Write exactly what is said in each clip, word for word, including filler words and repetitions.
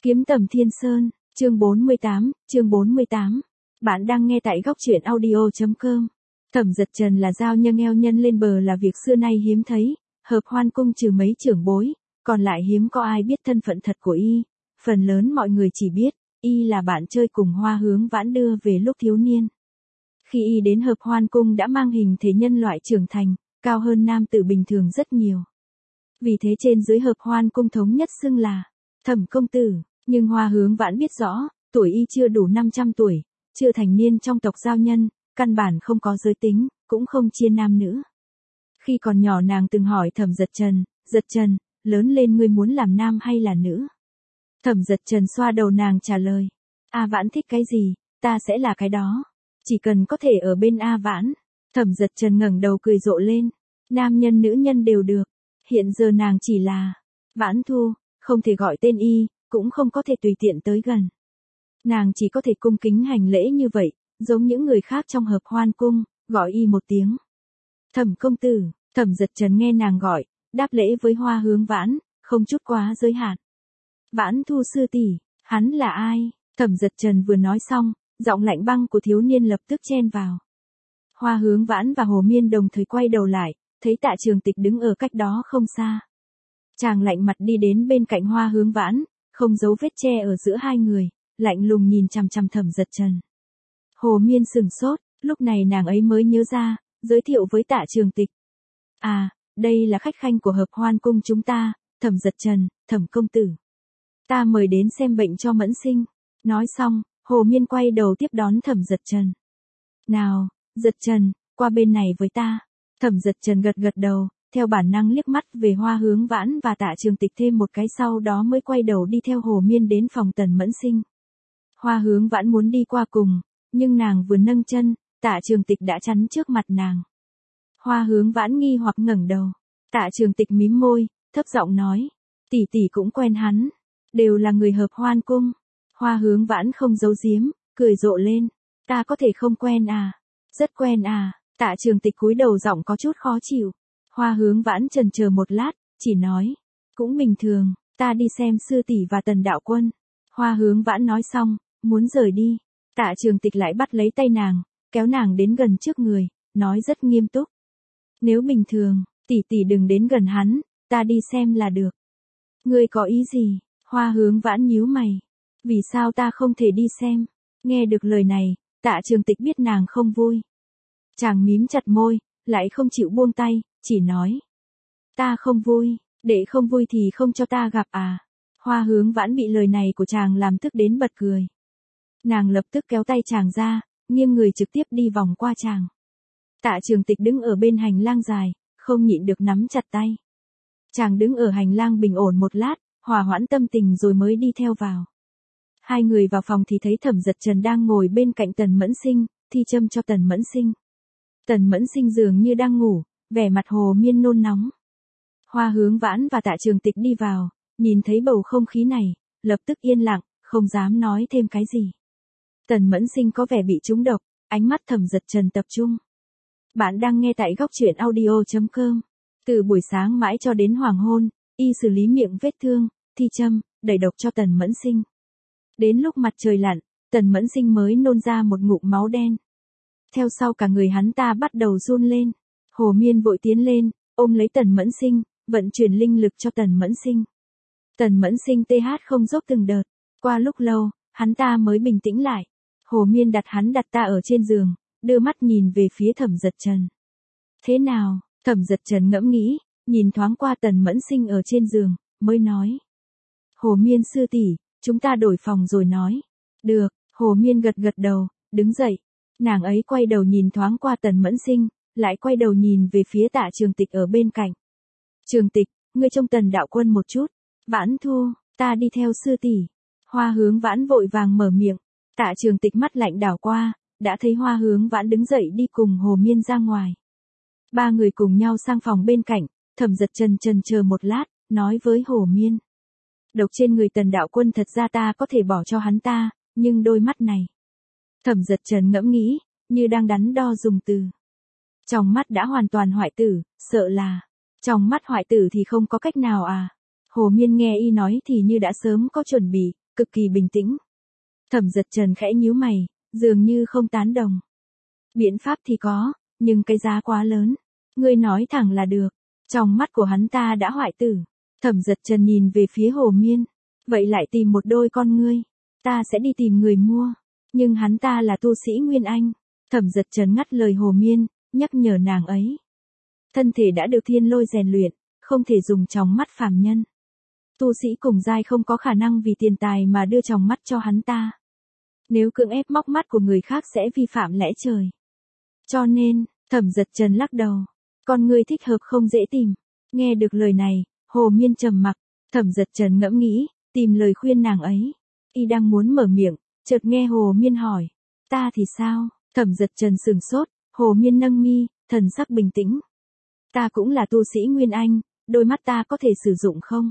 Kiếm tầm thiên sơn, chương bốn mươi tám, chương bốn mươi tám. Bạn đang nghe tại góc truyện audio.com. Thẩm Dật Trần là giao nhân eo nhân lên bờ là việc xưa nay hiếm thấy, hợp hoan cung trừ mấy trưởng bối, còn lại hiếm có ai biết thân phận thật của y, phần lớn mọi người chỉ biết, y là bạn chơi cùng Hoa Hướng Vãn đưa về lúc thiếu niên. Khi y đến hợp hoan cung đã mang hình thể nhân loại trưởng thành, cao hơn nam tử bình thường rất nhiều. Vì thế trên dưới hợp hoan cung thống nhất xưng là Thẩm công tử, nhưng Hoa Hướng Vãn biết rõ, tuổi y chưa đủ năm trăm tuổi, chưa thành niên trong tộc giao nhân, căn bản không có giới tính, cũng không chia nam nữ. Khi còn nhỏ nàng từng hỏi Thẩm Dật Trần, Dật Trần, lớn lên ngươi muốn làm nam hay là nữ? Thẩm Dật Trần xoa đầu nàng trả lời, A Vãn thích cái gì, ta sẽ là cái đó. Chỉ cần có thể ở bên A Vãn. Thẩm Dật Trần ngẩng đầu cười rộ lên, nam nhân nữ nhân đều được. Hiện giờ nàng chỉ là Vãn Thu, không thể gọi tên y, cũng không có thể tùy tiện tới gần. Nàng chỉ có thể cung kính hành lễ như vậy, giống những người khác trong hợp hoan cung, gọi y một tiếng. Thẩm công tử. Thẩm Dật Trần nghe nàng gọi, đáp lễ với Hoa Hướng Vãn, không chút quá giới hạn. Vãn Thu sư tỷ, hắn là ai? Thẩm Dật Trần vừa nói xong, giọng lạnh băng của thiếu niên lập tức chen vào. Hoa Hướng Vãn và Hồ Miên đồng thời quay đầu lại, thấy Tạ Trường Tịch đứng ở cách đó không xa. Chàng lạnh mặt đi đến bên cạnh Hoa Hướng Vãn, không giấu vết che ở giữa hai người, lạnh lùng nhìn chằm chằm Thẩm Dật Trần. Hồ Miên sừng sốt, lúc này nàng ấy mới nhớ ra, giới thiệu với Tạ Trường Tịch. À, đây là khách khanh của hợp hoan cung chúng ta, Thẩm Dật Trần, Thẩm công tử. Ta mời đến xem bệnh cho Mẫn Sinh. Nói xong, Hồ Miên quay đầu tiếp đón Thẩm Dật Trần. Nào, Dật Trần, qua bên này với ta. Thẩm Dật Trần gật gật đầu, theo bản năng liếc mắt về Hoa Hướng Vãn và Tạ Trường Tịch thêm một cái sau đó mới quay đầu đi theo Hồ Miên đến phòng Tần Mẫn Sinh. Hoa Hướng Vãn muốn đi qua cùng, nhưng nàng vừa nâng chân, Tạ Trường Tịch đã chắn trước mặt nàng. Hoa Hướng Vãn nghi hoặc ngẩng đầu. Tạ Trường Tịch mím môi, thấp giọng nói, tỷ tỷ cũng quen hắn, đều là người hợp hoan cung. Hoa Hướng Vãn không giấu giếm, cười rộ lên, ta có thể không quen à? Rất quen à? Tạ Trường Tịch cúi đầu giọng có chút khó chịu. Hoa Hướng Vãn chần chờ một lát, chỉ nói, cũng bình thường, ta đi xem sư tỷ và Tần đạo quân. Hoa Hướng Vãn nói xong, muốn rời đi. Tạ Trường Tịch lại bắt lấy tay nàng, kéo nàng đến gần trước người, nói rất nghiêm túc. Nếu bình thường, tỷ tỷ đừng đến gần hắn, ta đi xem là được. Ngươi có ý gì? Hoa Hướng Vãn nhíu mày. Vì sao ta không thể đi xem? Nghe được lời này, Tạ Trường Tịch biết nàng không vui. Chàng mím chặt môi, lại không chịu buông tay, chỉ nói. Ta không vui, để không vui thì không cho ta gặp à? Hoa Hướng Vãn bị lời này của chàng làm tức đến bật cười. Nàng lập tức kéo tay chàng ra, nghiêng người trực tiếp đi vòng qua chàng. Tạ Trường Tịch đứng ở bên hành lang dài, không nhịn được nắm chặt tay. Chàng đứng ở hành lang bình ổn một lát, hòa hoãn tâm tình rồi mới đi theo vào. Hai người vào phòng thì thấy Thẩm Dật Trần đang ngồi bên cạnh Tần Mẫn Sinh, thi châm cho Tần Mẫn Sinh. Tần Mẫn Sinh dường như đang ngủ, vẻ mặt Hồ Miên nôn nóng. Hoa Hướng Vãn và Tạ Trường Tịch đi vào, nhìn thấy bầu không khí này, lập tức yên lặng, không dám nói thêm cái gì. Tần Mẫn Sinh có vẻ bị trúng độc, ánh mắt Thẩm Dật Trần tập trung. Bạn đang nghe tại góc truyện audio.com. Từ buổi sáng mãi cho đến hoàng hôn, y xử lý miệng vết thương, thi châm, đẩy độc cho Tần Mẫn Sinh. Đến lúc mặt trời lặn, Tần Mẫn Sinh mới nôn ra một ngụm máu đen. Theo sau cả người hắn ta bắt đầu run lên. Hồ Miên vội tiến lên, ôm lấy Tần Mẫn Sinh, vận chuyển linh lực cho Tần Mẫn Sinh. Tần Mẫn Sinh tê hát không dốc từng đợt. Qua lúc lâu, hắn ta mới bình tĩnh lại. Hồ Miên đặt hắn đặt ta ở trên giường, đưa mắt nhìn về phía Thẩm Dật Trần. Thế nào? Thẩm Dật Trần ngẫm nghĩ, nhìn thoáng qua Tần Mẫn Sinh ở trên giường, mới nói. Hồ Miên sư tỷ, chúng ta đổi phòng rồi nói. Được, Hồ Miên gật gật đầu, đứng dậy. Nàng ấy quay đầu nhìn thoáng qua Tần Mẫn Sinh, lại quay đầu nhìn về phía Tạ Trường Tịch ở bên cạnh. Trường Tịch, ngươi trông Tần đạo quân một chút. Vãn Thu, ta đi theo sư tỷ. Hoa Hướng Vãn vội vàng mở miệng. Tạ Trường Tịch mắt lạnh đảo qua, đã thấy Hoa Hướng Vãn đứng dậy đi cùng Hồ Miên ra ngoài. Ba người cùng nhau sang phòng bên cạnh, Thẩm Dật Trần chần chờ một lát, nói với Hồ Miên. Độc trên người Tần đạo quân thật ra ta có thể bỏ cho hắn ta, nhưng đôi mắt này. Thẩm Dật Trần ngẫm nghĩ, như đang đắn đo dùng từ. Trong mắt đã hoàn toàn hoại tử, sợ là. Trong mắt hoại tử thì không có cách nào à. Hồ Miên nghe y nói thì như đã sớm có chuẩn bị, cực kỳ bình tĩnh. Thẩm Dật Trần khẽ nhíu mày, dường như không tán đồng. Biện pháp thì có, nhưng cái giá quá lớn. Ngươi nói thẳng là được. Trong mắt của hắn ta đã hoại tử. Thẩm Dật Trần nhìn về phía Hồ Miên. Vậy lại tìm một đôi con ngươi. Ta sẽ đi tìm người mua. Nhưng hắn ta là tu sĩ Nguyên Anh. Thẩm Dật Trần ngắt lời Hồ Miên, nhắc nhở nàng ấy. Thân thể đã được thiên lôi rèn luyện, không thể dùng tròng mắt phàm nhân. Tu sĩ cùng giai không có khả năng vì tiền tài mà đưa tròng mắt cho hắn ta. Nếu cưỡng ép móc mắt của người khác sẽ vi phạm lẽ trời. Cho nên, Thẩm Dật Trần lắc đầu. Con người thích hợp không dễ tìm. Nghe được lời này, Hồ Miên trầm mặc. Thẩm Dật Trần ngẫm nghĩ, tìm lời khuyên nàng ấy. Y đang muốn mở miệng, chợt nghe Hồ Miên hỏi. Ta thì sao? Thẩm Dật Trần sừng sốt, Hồ Miên nâng mi, thần sắc bình tĩnh. Ta cũng là tu sĩ Nguyên Anh, đôi mắt ta có thể sử dụng không?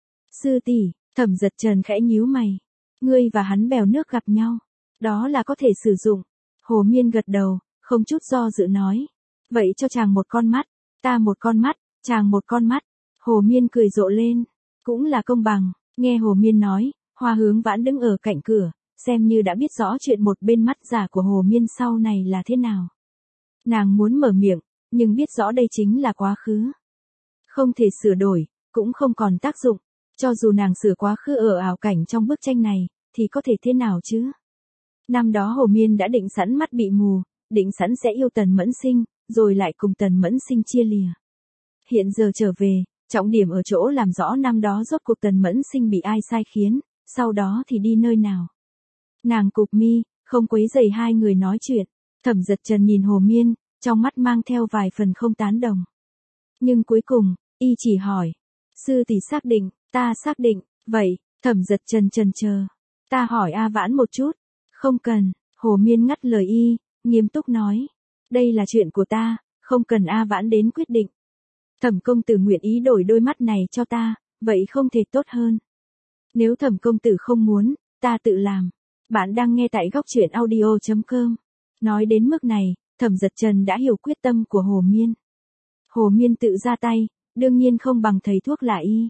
Sư tỷ, Thẩm Dật Trần khẽ nhíu mày. Ngươi và hắn bèo nước gặp nhau, đó là có thể sử dụng. Hồ Miên gật đầu, không chút do dự nói. Vậy cho chàng một con mắt, ta một con mắt, chàng một con mắt. Hồ Miên cười rộ lên, cũng là công bằng. Nghe Hồ Miên nói, Hoa Hướng Vãn đứng ở cạnh cửa, xem như đã biết rõ chuyện một bên mắt giả của Hồ Miên sau này là thế nào. Nàng muốn mở miệng, nhưng biết rõ đây chính là quá khứ. Không thể sửa đổi, cũng không còn tác dụng. Cho dù nàng sửa quá khứ ở ảo cảnh trong bức tranh này, thì có thể thế nào chứ? Năm đó Hồ Miên đã định sẵn mắt bị mù, định sẵn sẽ yêu Tần Mẫn Sinh, rồi lại cùng Tần Mẫn Sinh chia lìa. Hiện giờ trở về, trọng điểm ở chỗ làm rõ năm đó rốt cuộc Tần Mẫn Sinh bị ai sai khiến, sau đó thì đi nơi nào. Nàng cụp mi, không quấy rầy hai người nói chuyện. Thẩm Dật Trần nhìn Hồ Miên, trong mắt mang theo vài phần không tán đồng. Nhưng cuối cùng, y chỉ hỏi. Sư tỷ xác định, ta xác định, vậy, Thẩm Dật Trần chần chờ. Ta hỏi A Vãn một chút. Không cần, Hồ Miên ngắt lời y, nghiêm túc nói. Đây là chuyện của ta, không cần A Vãn đến quyết định. Thẩm công tử nguyện ý đổi đôi mắt này cho ta, vậy không thể tốt hơn. Nếu Thẩm công tử không muốn, ta tự làm. Bạn đang nghe tại góc truyện audio chấm com. Nói đến mức này, Thẩm Dật Trần đã hiểu quyết tâm của Hồ Miên. Hồ Miên tự ra tay, đương nhiên không bằng thầy thuốc là y.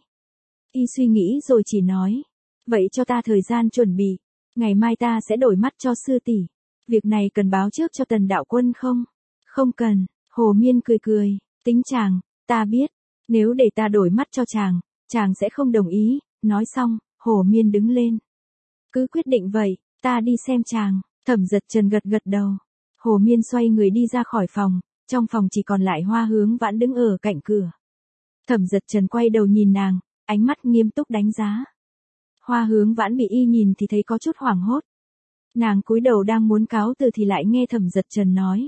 Y suy nghĩ rồi chỉ nói. Vậy cho ta thời gian chuẩn bị. Ngày mai ta sẽ đổi mắt cho sư tỷ. Việc này cần báo trước cho Tần đạo quân không? Không cần, Hồ Miên cười cười. Tính chàng, ta biết. Nếu để ta đổi mắt cho chàng, chàng sẽ không đồng ý. Nói xong, Hồ Miên đứng lên. Cứ quyết định vậy, ta đi xem chàng. Thẩm Dật Trần gật gật đầu. Hồ Miên xoay người đi ra khỏi phòng. Trong phòng chỉ còn lại Hoa Hướng Vãn đứng ở cạnh cửa. Thẩm Dật Trần quay đầu nhìn nàng, ánh mắt nghiêm túc đánh giá. Hoa Hướng Vãn bị y nhìn thì thấy có chút hoảng hốt. Nàng cúi đầu đang muốn cáo từ thì lại nghe Thẩm Dật Trần nói.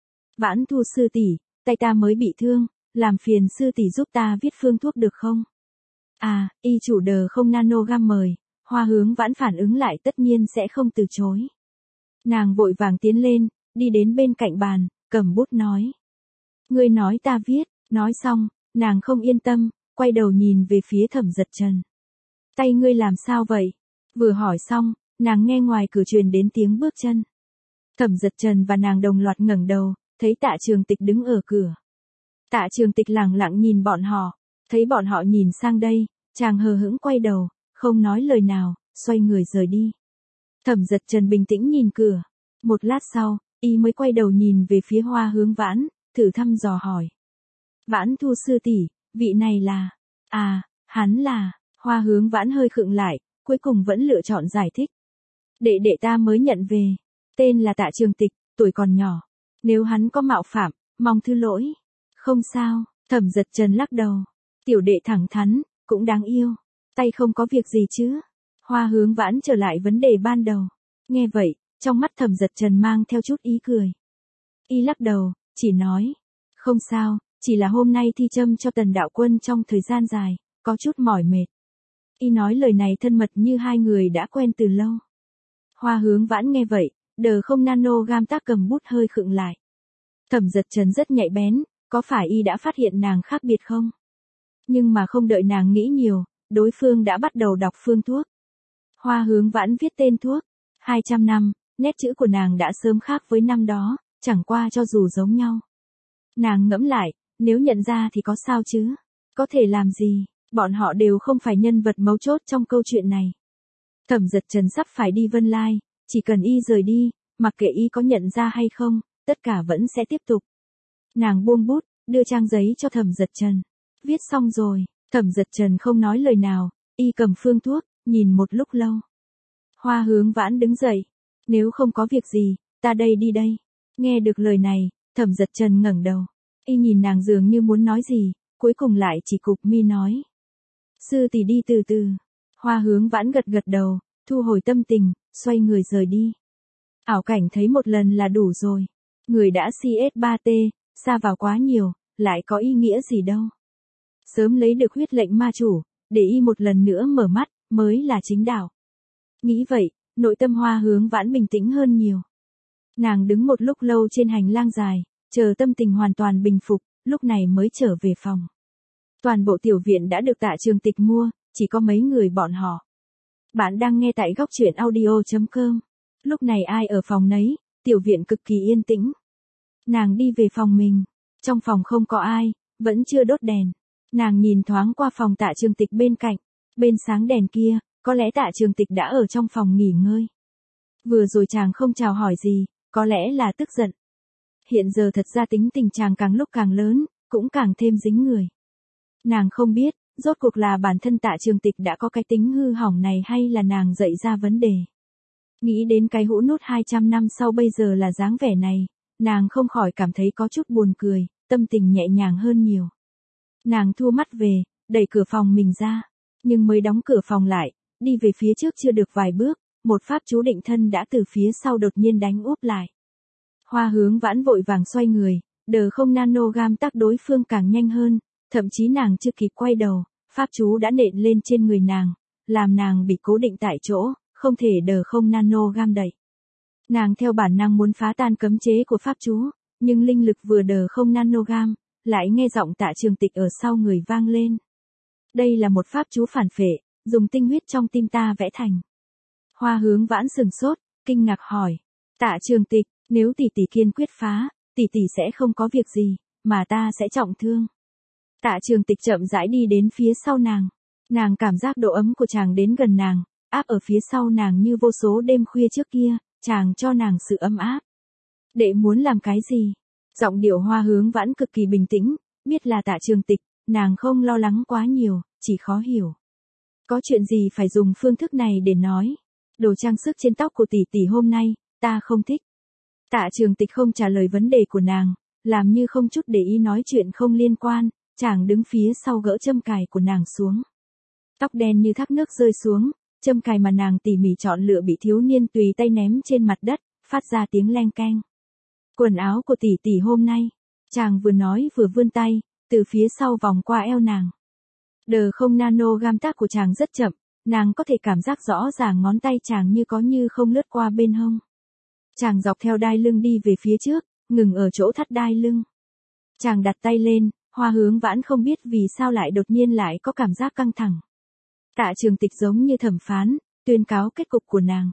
Vãn Thu sư tỷ, tay ta mới bị thương, làm phiền sư tỷ giúp ta viết phương thuốc được không? À, y chủ đờ không nanogam mời, Hoa Hướng Vãn phản ứng lại tất nhiên sẽ không từ chối. Nàng vội vàng tiến lên, đi đến bên cạnh bàn, cầm bút nói. Ngươi nói ta viết, nói xong, nàng không yên tâm, quay đầu nhìn về phía Thẩm Dật Trần. Tay ngươi làm sao vậy? Vừa hỏi xong, nàng nghe ngoài cửa truyền đến tiếng bước chân. Thẩm Dật Trần và nàng đồng loạt ngẩng đầu, thấy Tạ Trường Tịch đứng ở cửa. Tạ Trường Tịch lẳng lặng nhìn bọn họ, thấy bọn họ nhìn sang đây, chàng hờ hững quay đầu, không nói lời nào, xoay người rời đi. Thẩm Dật Trần bình tĩnh nhìn cửa. Một lát sau, y mới quay đầu nhìn về phía Hoa Hướng Vãn, thử thăm dò hỏi. Vãn Thu sư tỷ, vị này là... À, hắn là... Hoa Hướng Vãn hơi khựng lại, cuối cùng vẫn lựa chọn giải thích. Đệ đệ ta mới nhận về. Tên là Tạ Trường Tịch, tuổi còn nhỏ. Nếu hắn có mạo phạm, mong thứ lỗi. Không sao, Thẩm Dật Trần lắc đầu. Tiểu đệ thẳng thắn, cũng đáng yêu. Tay không có việc gì chứ. Hoa Hướng Vãn trở lại vấn đề ban đầu. Nghe vậy, trong mắt Thẩm Dật Trần mang theo chút ý cười. Y lắc đầu, chỉ nói. Không sao, chỉ là hôm nay thi châm cho Tần đạo quân trong thời gian dài, có chút mỏi mệt. Y nói lời này thân mật như hai người đã quen từ lâu. Hoa Hướng Vãn nghe vậy, đờ không nanogam tác cầm bút hơi khựng lại. Thẩm Dật Trần rất nhạy bén, có phải y đã phát hiện nàng khác biệt không? Nhưng mà không đợi nàng nghĩ nhiều, đối phương đã bắt đầu đọc phương thuốc. Hoa Hướng Vãn viết tên thuốc. hai trăm năm, nét chữ của nàng đã sớm khác với năm đó, chẳng qua cho dù giống nhau. Nàng ngẫm lại, nếu nhận ra thì có sao chứ? Có thể làm gì? Bọn họ đều không phải nhân vật mấu chốt trong câu chuyện này. Thẩm Dật Trần sắp phải đi Vân Lai, chỉ cần y rời đi, mặc kệ y có nhận ra hay không, tất cả vẫn sẽ tiếp tục. Nàng buông bút, đưa trang giấy cho Thẩm Dật Trần. Viết xong rồi, Thẩm Dật Trần không nói lời nào, y cầm phương thuốc, nhìn một lúc lâu. Hoa Hướng Vãn đứng dậy. Nếu không có việc gì, ta đây đi đây. Nghe được lời này, Thẩm Dật Trần ngẩng đầu. Y nhìn nàng dường như muốn nói gì, cuối cùng lại chỉ cụp mi nói. Sư tỷ đi từ từ. Hoa Hướng Vãn gật gật đầu, thu hồi tâm tình, xoay người rời đi. Ảo cảnh thấy một lần là đủ rồi. Người đã xê ét ba tê, xa vào quá nhiều, lại có ý nghĩa gì đâu. Sớm lấy được huyết lệnh ma chủ, để y một lần nữa mở mắt, mới là chính đạo. Nghĩ vậy, nội tâm Hoa Hướng Vãn bình tĩnh hơn nhiều. Nàng đứng một lúc lâu trên hành lang dài, chờ tâm tình hoàn toàn bình phục, lúc này mới trở về phòng. Toàn bộ tiểu viện đã được Tạ Trường Tịch mua, chỉ có mấy người bọn họ. Bạn đang nghe tại góc truyện audio chấm com. Lúc này ai ở phòng nấy, tiểu viện cực kỳ yên tĩnh. Nàng đi về phòng mình, trong phòng không có ai, vẫn chưa đốt đèn. Nàng nhìn thoáng qua phòng Tạ Trường Tịch bên cạnh, bên sáng đèn kia, có lẽ Tạ Trường Tịch đã ở trong phòng nghỉ ngơi. Vừa rồi chàng không chào hỏi gì, có lẽ là tức giận. Hiện giờ thật ra tính tình chàng càng lúc càng lớn, cũng càng thêm dính người. Nàng không biết, rốt cuộc là bản thân Tạ Trường Tịch đã có cái tính hư hỏng này hay là nàng dạy ra vấn đề. Nghĩ đến cái hũ nút hai trăm năm sau bây giờ là dáng vẻ này, nàng không khỏi cảm thấy có chút buồn cười, tâm tình nhẹ nhàng hơn nhiều. Nàng thu mắt về, đẩy cửa phòng mình ra, nhưng mới đóng cửa phòng lại, đi về phía trước chưa được vài bước, một pháp chú định thân đã từ phía sau đột nhiên đánh úp lại. Hoa Hướng Vãn vội vàng xoay người, đờ không nanogam tác đối phương càng nhanh hơn, thậm chí nàng chưa kịp quay đầu, pháp chú đã nện lên trên người nàng, làm nàng bị cố định tại chỗ, không thể đờ không nanogam đẩy. Nàng theo bản năng muốn phá tan cấm chế của pháp chú, nhưng linh lực vừa đờ không nanogam, lại nghe giọng Tạ Trường Tịch ở sau người vang lên. Đây là một pháp chú phản phệ, dùng tinh huyết trong tim ta vẽ thành. Hoa Hướng Vãn sừng sốt, kinh ngạc hỏi. Tạ Trường Tịch, nếu tỷ tỷ kiên quyết phá, tỷ tỷ sẽ không có việc gì, mà ta sẽ trọng thương. Tạ Trường Tịch chậm rãi đi đến phía sau nàng. Nàng cảm giác độ ấm của chàng đến gần nàng, áp ở phía sau nàng như vô số đêm khuya trước kia, chàng cho nàng sự ấm áp. Đệ muốn làm cái gì? Giọng điệu Hoa Hướng Vãn cực kỳ bình tĩnh, biết là Tạ Trường Tịch, nàng không lo lắng quá nhiều, chỉ khó hiểu. Có chuyện gì phải dùng phương thức này để nói? Đồ trang sức trên tóc của tỷ tỷ hôm nay, ta không thích. Tạ Trường Tịch không trả lời vấn đề của nàng, làm như không chút để ý nói chuyện không liên quan, chàng đứng phía sau gỡ châm cài của nàng xuống. Tóc đen như thác nước rơi xuống, châm cài mà nàng tỉ mỉ chọn lựa bị thiếu niên tùy tay ném trên mặt đất, phát ra tiếng leng keng. Quần áo của tỷ tỷ hôm nay, chàng vừa nói vừa vươn tay, từ phía sau vòng qua eo nàng. Đờ không nano gam tác của chàng rất chậm, nàng có thể cảm giác rõ ràng ngón tay chàng như có như không lướt qua bên hông. Chàng dọc theo đai lưng đi về phía trước, ngừng ở chỗ thắt đai lưng. Chàng đặt tay lên, Hoa Hướng Vãn không biết vì sao lại đột nhiên lại có cảm giác căng thẳng. Tạ Trường Tịch giống như thẩm phán, tuyên cáo kết cục của nàng.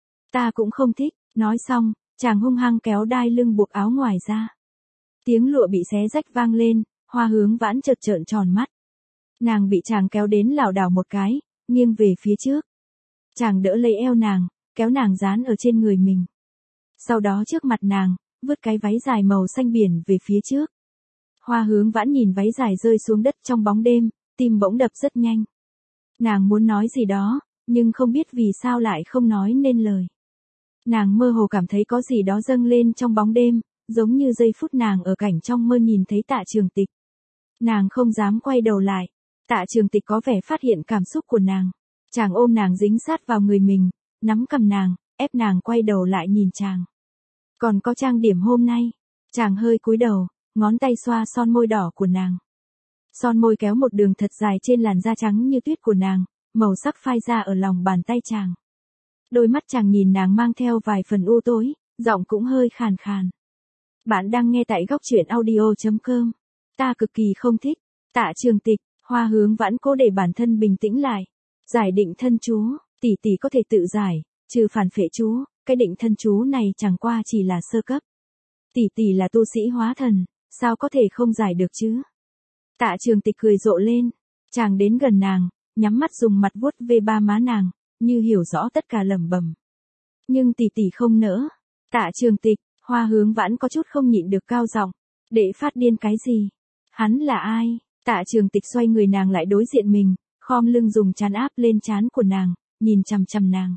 Ta cũng không thích, nói xong, chàng hung hăng kéo đai lưng buộc áo ngoài ra. Tiếng lụa bị xé rách vang lên, Hoa Hướng Vãn chợt trợn tròn mắt. Nàng bị chàng kéo đến lảo đảo một cái, nghiêng về phía trước. Chàng đỡ lấy eo nàng, kéo nàng dán ở trên người mình. Sau đó trước mặt nàng, vứt cái váy dài màu xanh biển về phía trước. Hoa Hướng Vãn nhìn váy dài rơi xuống đất trong bóng đêm, tim bỗng đập rất nhanh. Nàng muốn nói gì đó, nhưng không biết vì sao lại không nói nên lời. Nàng mơ hồ cảm thấy có gì đó dâng lên trong bóng đêm, giống như giây phút nàng ở cảnh trong mơ nhìn thấy Tạ Trường Tịch. Nàng không dám quay đầu lại. Tạ Trường Tịch có vẻ phát hiện cảm xúc của nàng. Chàng ôm nàng dính sát vào người mình, nắm cầm nàng, ép nàng quay đầu lại nhìn chàng. Còn có trang điểm hôm nay. Chàng hơi cúi đầu, ngón tay xoa son môi đỏ của nàng. Son môi kéo một đường thật dài trên làn da trắng như tuyết của nàng, màu sắc phai ra ở lòng bàn tay chàng. Đôi mắt chàng nhìn nàng mang theo vài phần u tối, giọng cũng hơi khàn khàn. Bạn đang nghe tại góc truyện audio chấm com. Ta cực kỳ không thích. Tạ Trường Tịch, Hoa Hướng Vãn cố để bản thân bình tĩnh lại. Giải định thân chú, tỷ tỷ có thể tự giải, trừ phản phệ chú, cái định thân chú này chẳng qua chỉ là sơ cấp. Tỷ tỷ là tu sĩ hóa thần, sao có thể không giải được chứ? Tạ Trường Tịch cười rộ lên, chàng đến gần nàng, nhắm mắt dùng mặt vuốt ve ba má nàng, như hiểu rõ tất cả lẩm bẩm. Nhưng tỷ tỷ không nỡ. Tạ Trường Tịch, Hoa Hướng Vãn có chút không nhịn được cao giọng, đệ phát điên cái gì? Hắn là ai? Tạ Trường Tịch xoay người nàng lại đối diện mình, khom lưng dùng trán áp lên trán của nàng, nhìn chằm chằm nàng.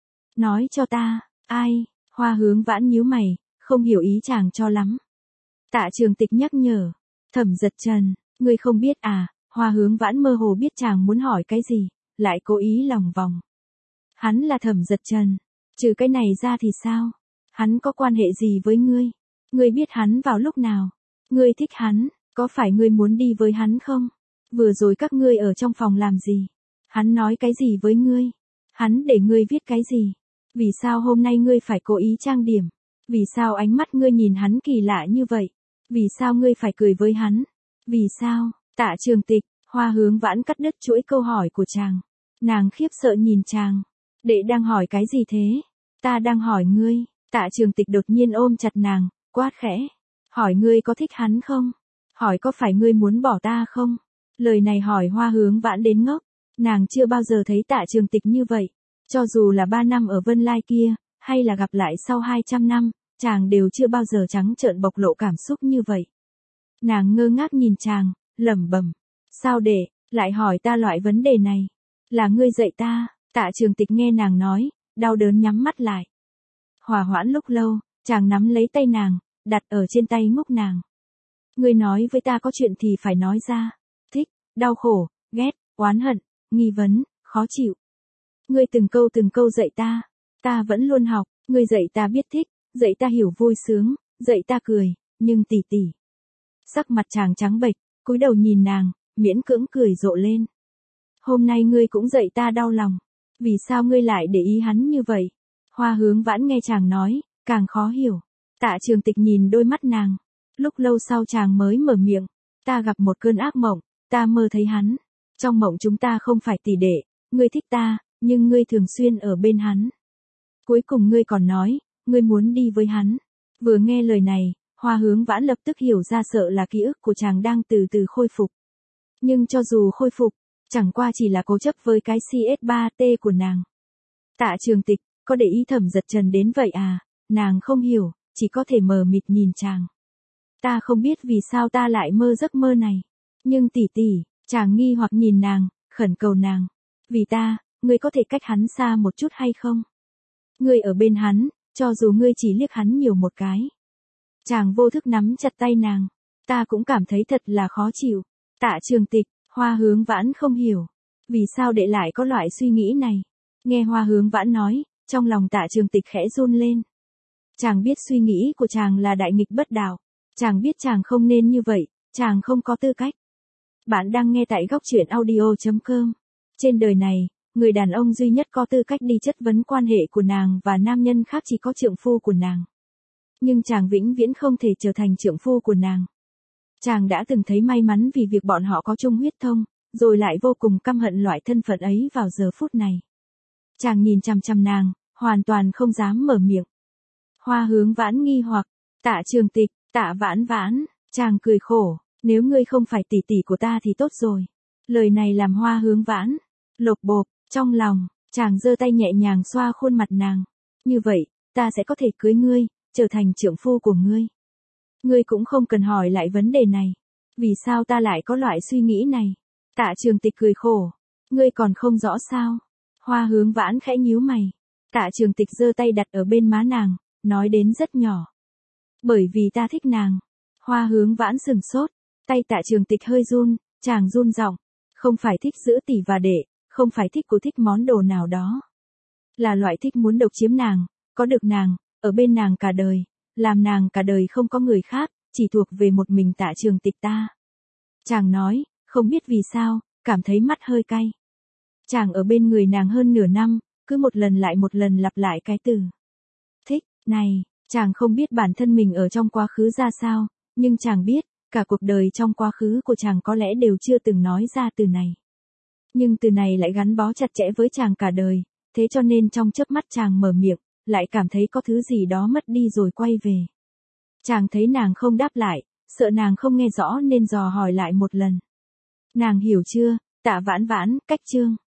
Nói cho ta, ai? Hoa Hướng Vãn nhíu mày, không hiểu ý chàng cho lắm. Tạ Trường Tịch nhắc nhở, Thẩm Dật Trần, ngươi không biết à? Hoa Hướng Vãn mơ hồ biết chàng muốn hỏi cái gì, lại cố ý lòng vòng. Hắn là Thẩm Dật Trần, trừ cái này ra thì sao? Hắn có quan hệ gì với ngươi? Ngươi biết hắn vào lúc nào? Ngươi thích hắn, có phải ngươi muốn đi với hắn không? Vừa rồi các ngươi ở trong phòng làm gì? Hắn nói cái gì với ngươi? Hắn để ngươi viết cái gì? Vì sao hôm nay ngươi phải cố ý trang điểm? Vì sao ánh mắt ngươi nhìn hắn kỳ lạ như vậy? Vì sao ngươi phải cười với hắn? Vì sao? Tạ Trường Tịch, Hoa Hướng Vãn cắt đứt chuỗi câu hỏi của chàng. Nàng khiếp sợ nhìn chàng. Đệ đang hỏi cái gì thế? Ta đang hỏi ngươi. Tạ Trường Tịch đột nhiên ôm chặt nàng, quát khẽ. Hỏi ngươi có thích hắn không? Hỏi có phải ngươi muốn bỏ ta không? Lời này hỏi Hoa Hướng Vãn đến ngốc. Nàng chưa bao giờ thấy Tạ Trường Tịch như vậy. Cho dù là ba năm ở Vân Lai kia, hay là gặp lại sau hai trăm năm, chàng đều chưa bao giờ trắng trợn bộc lộ cảm xúc như vậy. Nàng ngơ ngác nhìn chàng, lẩm bẩm. Sao đệ, lại hỏi ta loại vấn đề này? Là ngươi dạy ta. Tạ Trường Tịch nghe nàng nói, đau đớn nhắm mắt lại. Hòa hoãn lúc lâu, chàng nắm lấy tay nàng, đặt ở trên tay ngốc nàng. Ngươi nói với ta có chuyện thì phải nói ra. Thích, đau khổ, ghét, oán hận, nghi vấn, khó chịu. Ngươi từng câu từng câu dạy ta. Ta vẫn luôn học, ngươi dạy ta biết thích, dạy ta hiểu vui sướng, dạy ta cười, nhưng tỷ tỷ. Sắc mặt chàng trắng bệch, cúi đầu nhìn nàng, miễn cưỡng cười rộ lên. Hôm nay ngươi cũng dạy ta đau lòng. Vì sao ngươi lại để ý hắn như vậy? Hoa Hướng Vãn nghe chàng nói, càng khó hiểu. Tạ Trường Tịch nhìn đôi mắt nàng. Lúc lâu sau chàng mới mở miệng. Ta gặp một cơn ác mộng, ta mơ thấy hắn. Trong mộng chúng ta không phải tỷ đệ, ngươi thích ta, nhưng ngươi thường xuyên ở bên hắn. Cuối cùng ngươi còn nói, ngươi muốn đi với hắn. Vừa nghe lời này, Hoa Hướng Vãn lập tức hiểu ra sợ là ký ức của chàng đang từ từ khôi phục. Nhưng cho dù khôi phục, chẳng qua chỉ là cố chấp với cái C S ba T của nàng. Tạ Trường Tịch, có để ý Thẩm Dật Trần đến vậy à? Nàng không hiểu, chỉ có thể mờ mịt nhìn chàng. Ta không biết vì sao ta lại mơ giấc mơ này. Nhưng tỷ tỷ, chàng nghi hoặc nhìn nàng, khẩn cầu nàng. Vì ta, ngươi có thể cách hắn xa một chút hay không? Ngươi ở bên hắn, cho dù ngươi chỉ liếc hắn nhiều một cái. Chàng vô thức nắm chặt tay nàng. Ta cũng cảm thấy thật là khó chịu. Tạ Trường Tịch, Hoa Hướng Vãn không hiểu. Vì sao đệ lại có loại suy nghĩ này? Nghe Hoa Hướng Vãn nói, trong lòng Tạ Trường Tịch khẽ run lên. Chàng biết suy nghĩ của chàng là đại nghịch bất đạo. Chàng biết chàng không nên như vậy, chàng không có tư cách. Bạn đang nghe tại góc truyện audio chấm com. Trên đời này, người đàn ông duy nhất có tư cách đi chất vấn quan hệ của nàng và nam nhân khác chỉ có trượng phu của nàng. Nhưng chàng vĩnh viễn không thể trở thành trượng phu của nàng. Chàng đã từng thấy may mắn vì việc bọn họ có chung huyết thông, rồi lại vô cùng căm hận loại thân phận ấy vào giờ phút này. Chàng nhìn chằm chằm nàng, hoàn toàn không dám mở miệng. Hoa Hướng Vãn nghi hoặc, Tạ Trường Tịch, Tạ Vãn Vãn, chàng cười khổ, nếu ngươi không phải tỷ tỷ của ta thì tốt rồi. Lời này làm Hoa Hướng Vãn lột bột, trong lòng, chàng giơ tay nhẹ nhàng xoa khuôn mặt nàng. Như vậy, ta sẽ có thể cưới ngươi, trở thành trượng phu của ngươi. Ngươi cũng không cần hỏi lại vấn đề này. Vì sao ta lại có loại suy nghĩ này? Tạ Trường Tịch cười khổ. Ngươi còn không rõ sao? Hoa Hướng Vãn khẽ nhíu mày. Tạ Trường Tịch giơ tay đặt ở bên má nàng, nói đến rất nhỏ. Bởi vì ta thích nàng. Hoa Hướng Vãn sừng sốt. Tay Tạ Trường Tịch hơi run, chàng run giọng. Không phải thích giữ tỷ và đệ, không phải thích cô thích món đồ nào đó. Là loại thích muốn độc chiếm nàng, có được nàng, ở bên nàng cả đời, làm nàng cả đời không có người khác, chỉ thuộc về một mình Tạ Trường Tịch ta. Chàng nói, không biết vì sao, cảm thấy mắt hơi cay. Chàng ở bên người nàng hơn nửa năm, cứ một lần lại một lần lặp lại cái từ thích, này, chàng không biết bản thân mình ở trong quá khứ ra sao, nhưng chàng biết, cả cuộc đời trong quá khứ của chàng có lẽ đều chưa từng nói ra từ này. Nhưng từ này lại gắn bó chặt chẽ với chàng cả đời, thế cho nên trong chớp mắt chàng mở miệng, lại cảm thấy có thứ gì đó mất đi rồi quay về. Chàng thấy nàng không đáp lại, sợ nàng không nghe rõ nên dò hỏi lại một lần. Nàng hiểu chưa, Tạ Vãn Vãn, cách chương.